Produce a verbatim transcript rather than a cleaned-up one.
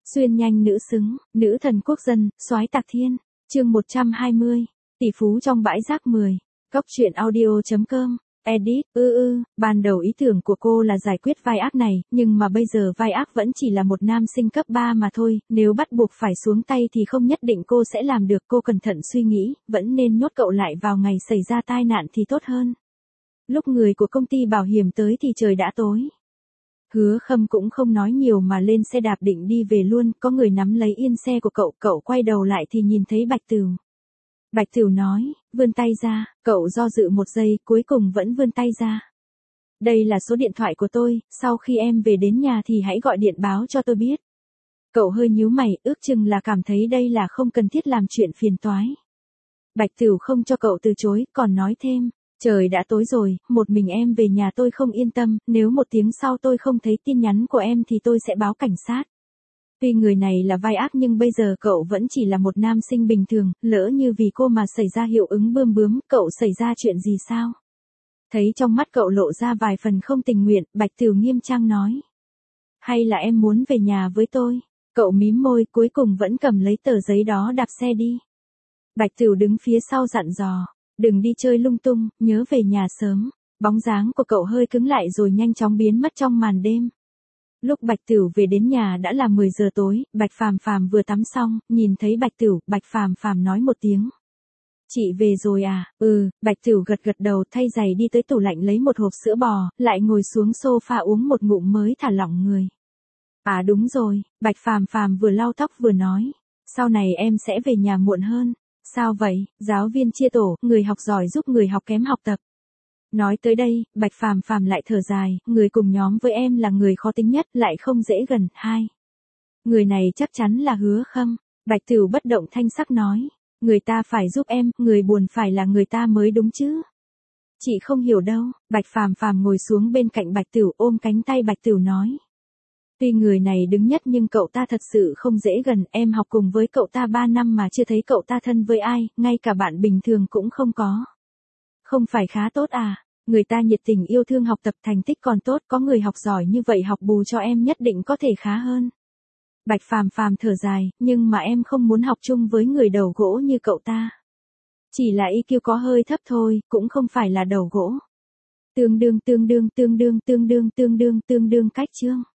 Xuyên nhanh nữ xứng, nữ thần quốc dân, soái tạc thiên. Chương một trăm hai mươi. Tỷ phú trong bãi rác mười. Cóc truyện audio chấm com. Edit, ư ư, ban đầu ý tưởng của cô là giải quyết vai ác này, nhưng mà bây giờ vai ác vẫn chỉ là một nam sinh cấp ba mà thôi, nếu bắt buộc phải xuống tay thì không nhất định cô sẽ làm được. Cô cẩn thận suy nghĩ, vẫn nên nhốt cậu lại vào ngày xảy ra tai nạn thì tốt hơn. Lúc người của công ty bảo hiểm tới thì trời đã tối. Hứa Khâm cũng không nói nhiều mà lên xe đạp định đi về luôn, có người nắm lấy yên xe của cậu, cậu quay đầu lại thì nhìn thấy Bạch Tửu. Bạch Tửu nói, vươn tay ra, cậu do dự một giây, cuối cùng vẫn vươn tay ra. Đây là số điện thoại của tôi, sau khi em về đến nhà thì hãy gọi điện báo cho tôi biết. Cậu hơi nhíu mày, ước chừng là cảm thấy đây là không cần thiết làm chuyện phiền toái. Bạch Tửu không cho cậu từ chối, còn nói thêm. Trời đã tối rồi, một mình em về nhà tôi không yên tâm, nếu một tiếng sau tôi không thấy tin nhắn của em thì tôi sẽ báo cảnh sát. Tuy người này là vai ác nhưng bây giờ cậu vẫn chỉ là một nam sinh bình thường, lỡ như vì cô mà xảy ra hiệu ứng bươm bướm, cậu xảy ra chuyện gì sao? Thấy trong mắt cậu lộ ra vài phần không tình nguyện, Bạch Tửu nghiêm trang nói. Hay là em muốn về nhà với tôi? Cậu mím môi, cuối cùng vẫn cầm lấy tờ giấy đó đạp xe đi. Bạch Tửu đứng phía sau dặn dò. Đừng đi chơi lung tung, nhớ về nhà sớm. Bóng dáng của cậu hơi cứng lại rồi nhanh chóng biến mất trong màn đêm. Lúc Bạch Tửu về đến nhà đã là mười giờ tối, Bạch Phàm Phàm vừa tắm xong, nhìn thấy Bạch Tửu, Bạch Phàm Phàm nói một tiếng. Chị về rồi à? Ừ, Bạch Tửu gật gật đầu, thay giày đi tới tủ lạnh lấy một hộp sữa bò, lại ngồi xuống sofa uống một ngụm mới thả lỏng người. À đúng rồi, Bạch Phàm Phàm vừa lau tóc vừa nói. Sau này em sẽ về nhà muộn hơn. Sao vậy? Giáo viên chia tổ, người học giỏi giúp người học kém học tập. Nói tới đây, Bạch Phàm Phàm lại thở dài, người cùng nhóm với em là người khó tính nhất, lại không dễ gần. Hai. Người này chắc chắn là Hứa Khâm. Bạch Tửu bất động thanh sắc nói. Người ta phải giúp em, người buồn phải là người ta mới đúng chứ. Chị không hiểu đâu. Bạch Phàm Phàm ngồi xuống bên cạnh Bạch Tửu ôm cánh tay Bạch Tửu nói. Tuy người này đứng nhất nhưng cậu ta thật sự không dễ gần, em học cùng với cậu ta ba năm mà chưa thấy cậu ta thân với ai, ngay cả bạn bình thường cũng không có. Không phải khá tốt à, người ta nhiệt tình yêu thương học tập thành tích còn tốt, có người học giỏi như vậy học bù cho em nhất định có thể khá hơn. Bạch Phàm Phàm thở dài, nhưng mà em không muốn học chung với người đầu gỗ như cậu ta. Chỉ là i kiu có hơi thấp thôi, cũng không phải là đầu gỗ. Tương đương tương đương tương đương tương đương tương đương tương đương cách chương.